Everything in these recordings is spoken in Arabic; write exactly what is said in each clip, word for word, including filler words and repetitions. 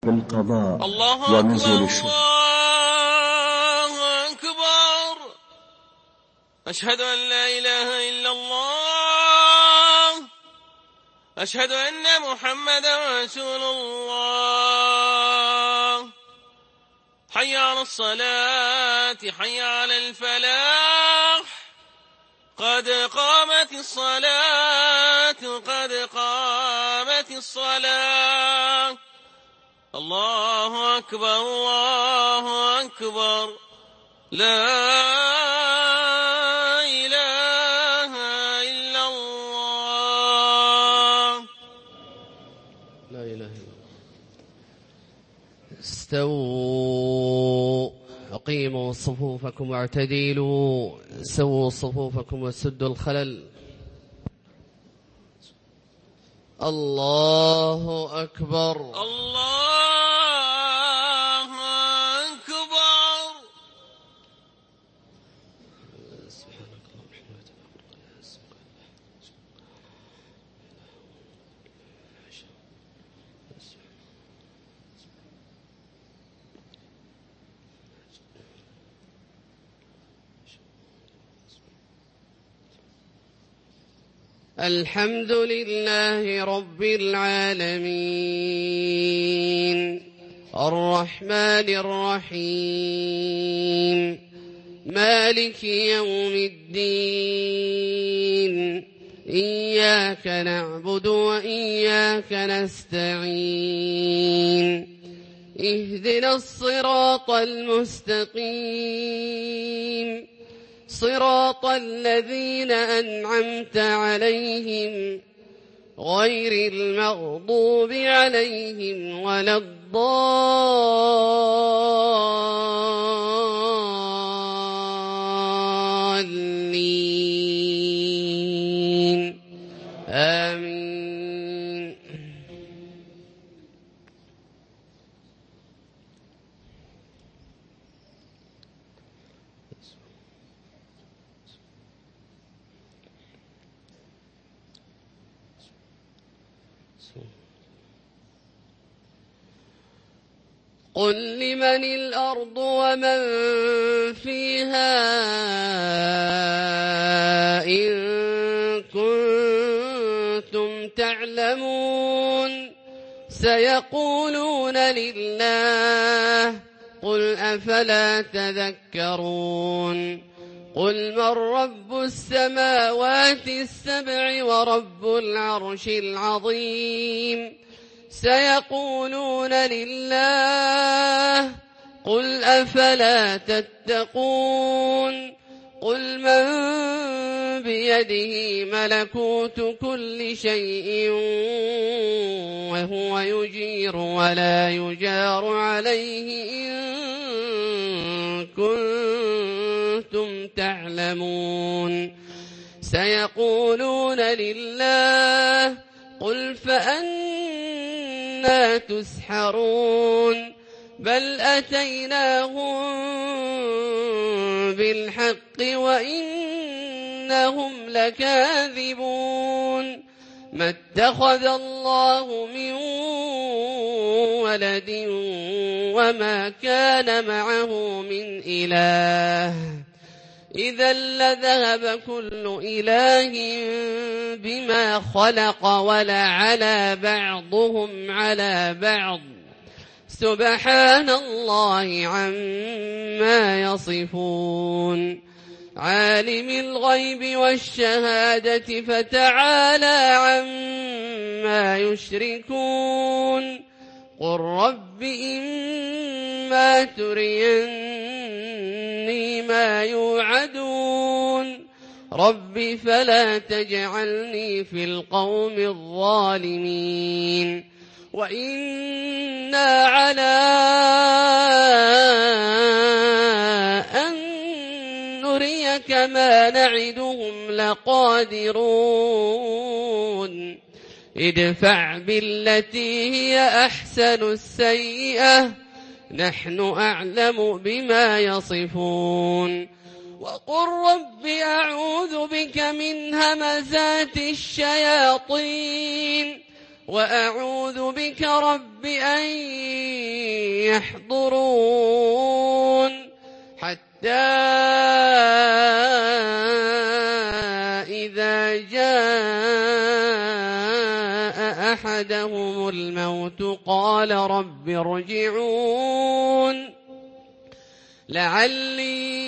بالقضاء الله ونزول أكبر الشهداء. الله أكبر. أشهد أن لا إله إلا الله. أشهد أن محمدا رسول الله. حي على الصلاة، حي على الفلاح، قد قامت الصلاة، قد قامت الصلاة. الله أكبر الله أكبر. لا إله إلا الله. لا إله إلا الله. استووا، أقيموا صفوفكم واعتدلوا، سووا صفوفكم وسدوا الخلل. الله أكبر. الله أكبر. الحمد لله رب العالمين، الرحمن الرحيم، مالك يوم الدين. إياك نعبد وإياك نستعين. اهدنا الصراط المستقيم، صراط الذين أنعمت عليهم غير المغضوب عليهم ولا الضالين. آمين. قل لمن الأرض ومن فيها إن كنتم تعلمون. سيقولون لله، قل أفلا تذكرون. قل من رب السماوات السبع ورب العرش العظيم. سيقولون لله، قل أفلا تتقون. قل من بيده ملكوت كل شيء وهو يجير ولا يجار عليه إن كنتم تعلمون. سيقولون لله، قل فأنى تسحرون. بل أتيناهم بالحق وإنهم لكاذبون. ما اتخذ الله من ولد وما كان معه من إله، إذا لذهب كل إله بما خلق ولعلى بعضهم على بعض. سبحان الله عما يصفون. عالم الغيب والشهادة فتعالى عما يشركون. قل رب إما تريني ما يوعدون رب فلا تجعلني في القوم الظالمين. وإنا على أن نريك ما نعدهم لقادرون. ادفع بالتي هي أحسن السيئة، نحن أعلم بما يصفون. وقل رب أعوذ بك من همزات الشياطين وأعوذ بك رب أن يحضرون حتى إذا جاء أحدهم الموت قال رب ارجعون لعلي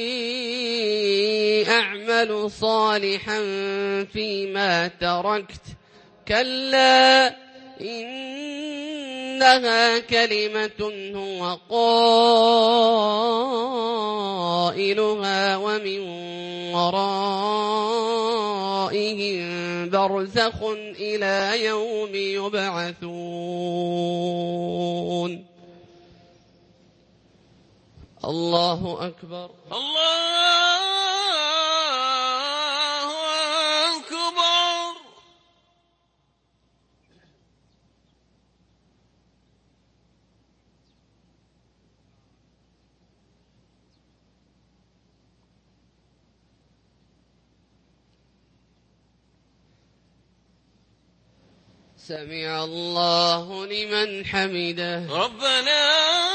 أعمل صالحا فيما تركت كلا إنها كلمة هو قائلها ومن ورائهم برزخ إلى يوم يبعثون. الله أكبر. الله أكبر. سمع الله لمن حمده. ربنا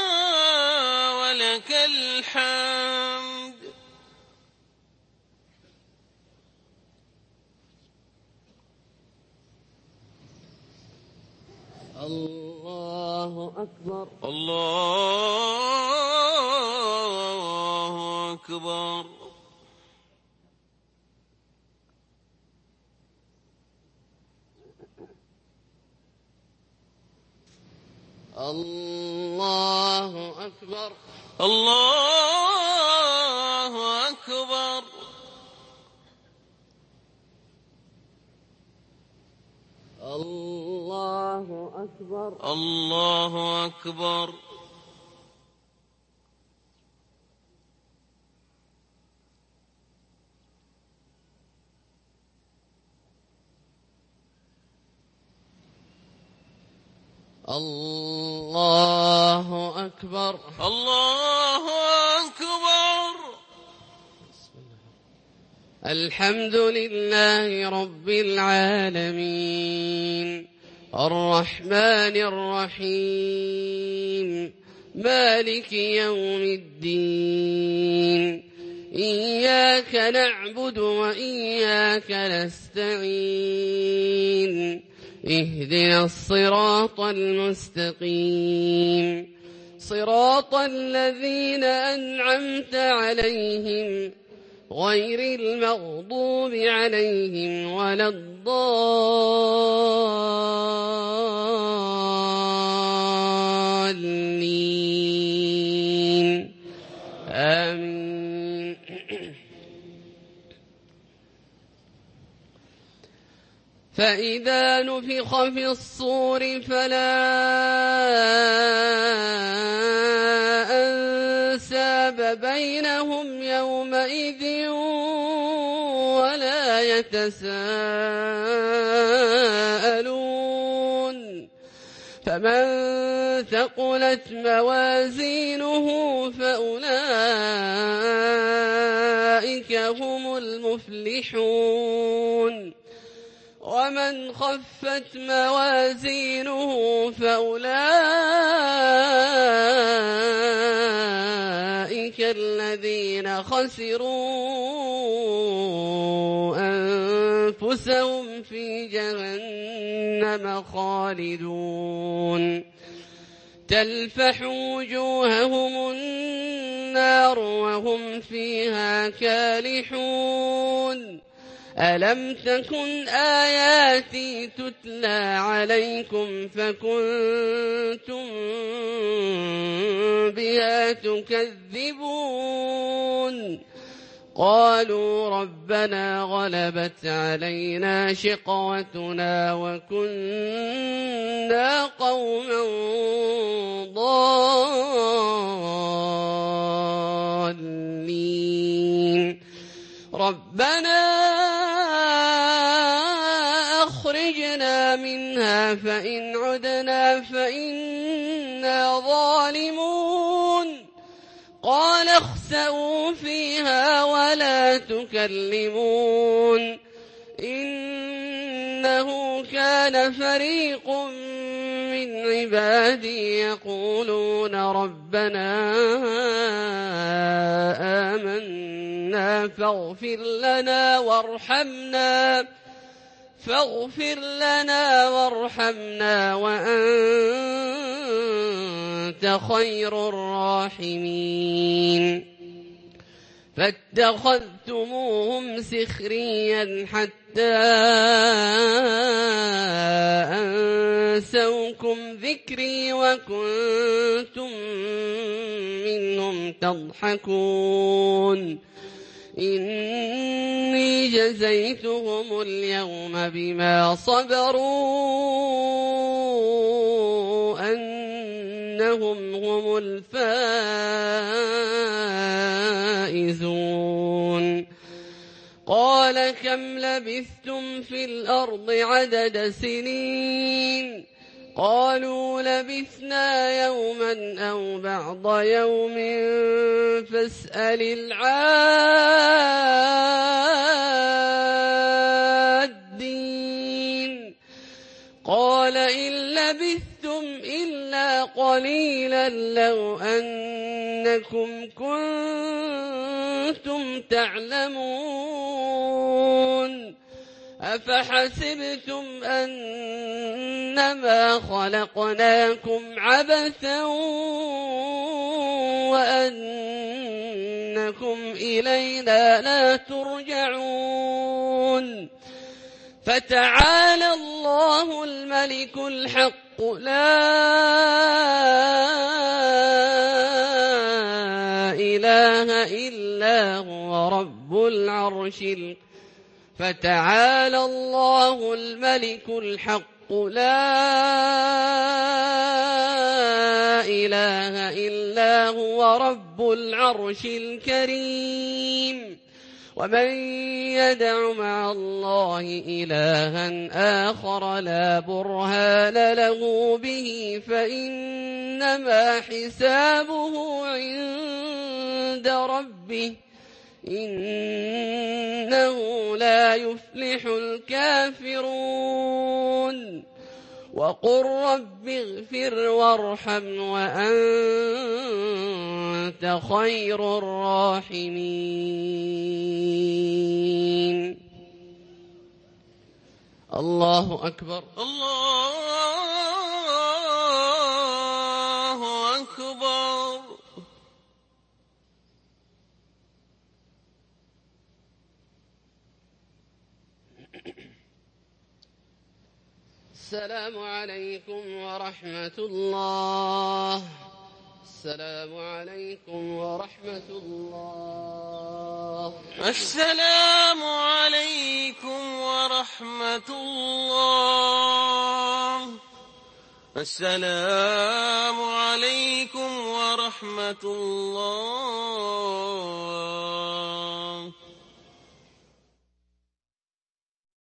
ولك الحمد. الله أكبر. الله أكبر. الله أكبر. الله أكبر. الله أكبر. الله أكبر. الله أكبر. الله أكبر. الحمد لله رب العالمين الرحمن الرحيم مالك يوم الدين إياك نعبد وإياك نستعين اهدنا الصراط المستقيم صراط الذين أنعمت عليهم غير المغضوب عليهم ولا الضالين آمين. فإذا نفخ في الصور فلا أنساب بينهم يومئذ ولا يتساءلون فمن ثقلت موازينه فأولئك هم المفلحون ومن خفت موازينه فأولئك الذين خسروا أنفسهم في جهنم خالدون تلفح وجوههم النار وهم فيها كالحون ألم تكن آياتي تتلى عليكم فكنتم بها تكذبون قالوا ربنا غلبت علينا شقوتنا وكنا قوما ضالين ربنا أخرجنا منها فإن عدنا فإنا ظالمون قال اخسئوا فيها ولا تكلمون إنه كان فريق من عبادي يقولون ربنا آمنا فاغفر لنا وارحمنا فاغفر لنا وارحمنا وأنت خير الراحمين فاتخذتموهم سخريا حتى أنسوكم ذكري وكنتم منهم تضحكون إني جزيتهم اليوم بما صبروا أنهم هم الفائزون قال كم لبثتم في الأرض عدد سنين قالوا لبثنا يوما أو بعض يوم فاسأل العادين قال إن لبثتم إلا قليلا لو أنكم كنتم تعلمون أفحسبتم أنما خلقناكم عبثا وأنكم إلينا لا ترجعون فتعالى الله الملك الحق لا إله إلا هو رب العرش الكريم فتعالى الله الملك الحق لا إله إلا هو رب العرش الكريم ومن يدع مع الله إلها آخر لا برهان له به فإنما حسابه عند ربه إنه لا يفلح الكافرون وقل رب اغفر وارحم وأنت خير الراحمين الله أكبر الله أكبر السلام عليكم ورحمة الله السلام عليكم ورحمة الله السلام عليكم ورحمة الله السلام عليكم ورحمة الله